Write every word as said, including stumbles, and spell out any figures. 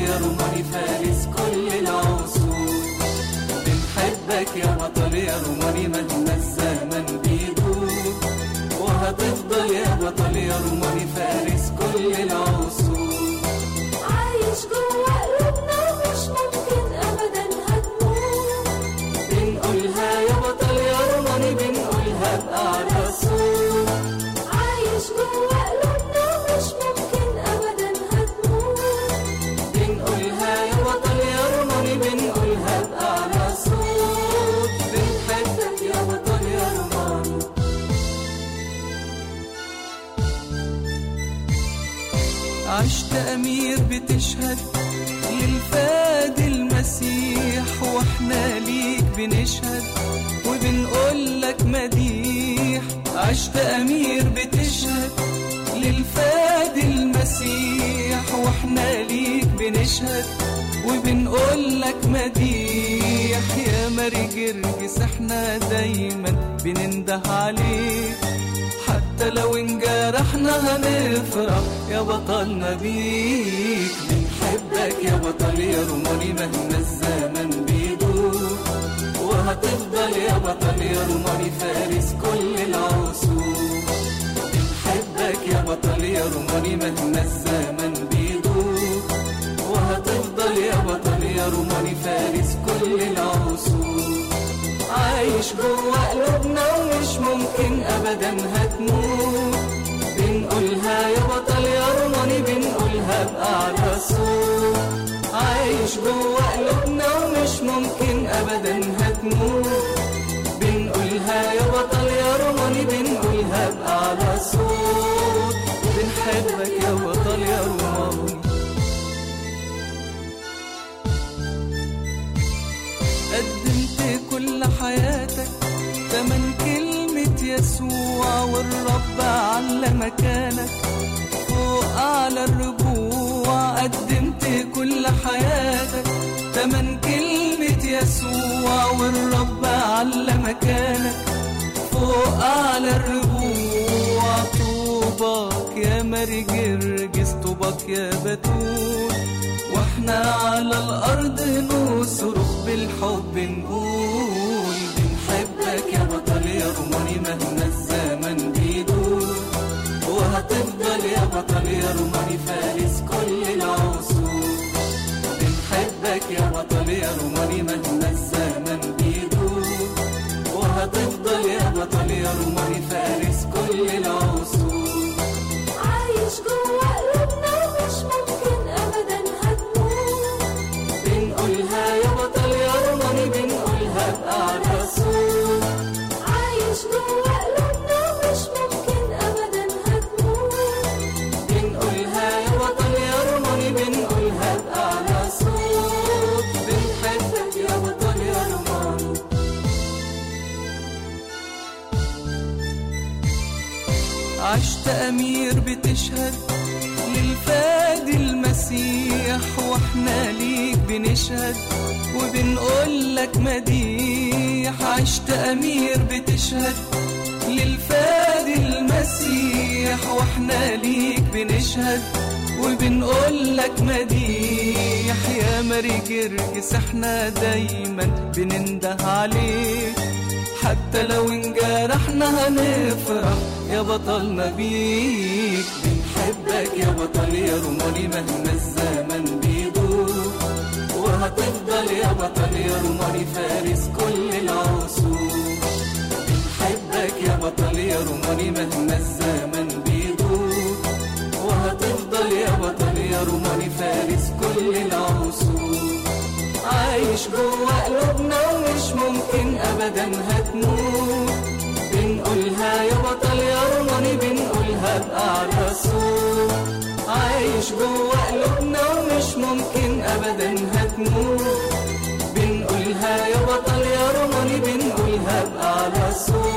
يا روماني فارس كل العصور. بنحبك يا بطل يا روماني مهما الزمن بيدور، وهتفضل يا بطل يا روماني فارس كل العصور. عايش جوا قلوبنا مش ممكن أبدا هتموت، بنقولها يا بطل يا روماني بنقولها بأعلى صوت. عايش جوا قلوبنا مش ممكن أبدا هتموت، بنقولها يا بطل يا روماني بنقولها بأعلى صوت. بنحبك يا بطل يا روماني. عشت أمير بتشهد للفادي المسيح، واحنا ليك بنشهد وبنقولك مديح. عشت أمير بتشهد للفادي المسيح، واحنا ليك بنشهد وبنقولك مديح. يا ماري جرجس احنا دايما بننده عليك، حتى لو انجرحنا هنفرح يا بطلنا بيك. بنحبك يا بطل يا روماني مهما الزمن بيدور، وهتفضل يا بطل يا روماني فارس كل العصور. بنحبك يا بطل يا روماني مهما الزمن بيدور، وهتفضل يا بطل يا روماني فارس كل العصور. عايش جوا قلوبنا ومش ممكن ابدا هتموت، بنقولها يا بطل يا روماني بنقولها بأعلى صوت. عايش جوا قلوبنا ومش ممكن ابدا هتموت، بنقولها يا بطل يا روماني بنقولها بأعلى صوت. بنحبك يا بطل يا روماني. قدمت كل حياتك تمن كلمة يسوع، والرب على مكانك فوق أعلى الربوع. قدمت كل حياتك تمن كلمة يسوع، والرب على مكانك فوق أعلى الربوع. طوبك يا ماري جرجس، طوبك يا بتول، واحنا على الأرض نصرخ بالحب نقول. بنحبك يا بطل يا روماني مهما الزمن بيدور، وهتفضل يا بطل يا روماني فارس كل العصور. بنحبك يا بطل يا روماني مهما الزمن بيدور، وهتفضل يا بطل يا روماني فارس كل العصور. عايش جوا قلوبنا مش ممكن أبدا هتموت، بنقولها يا بطل يا روماني بنقولها بأعلى صوت. عايش جوا قلوبنا مش ممكن أبدا هتموت، بنقولها يا بطل يا روماني بنقولها بأعلى صوت. بنحبك يا بطل يا روماني. عشت أمير بتشهد للفادي المسيح، واحنا ليك بنشهد وبنقولك مديح. عشت أمير بتشهد للفادي المسيح، واحنا ليك بنشهد وبنقولك مديح. يا ماري جرجس احنا دايما بننده عليك، حتى لو انجرحنا هنفرح يا بطلنا بيك. بنحبك يا بطل يا روماني مهما الزمن بيدور، وهتفضل يا بطل يا روماني فارس كل العصور. بنحبك يا بطل يا روماني مهما الزمن بيدور، وهتفضل يا بطل يا روماني فارس كل العصور. عايش جوا قلوبنا ومش ممكن ابدا هتموت، بنقولها يا بطل يا روماني بنقولها بأعلى صوت. عايش جوا قلوبنا ومش ممكن ابدا هتموت، بنقولها يا بطل يا روماني بنقولها بأعلى صوت.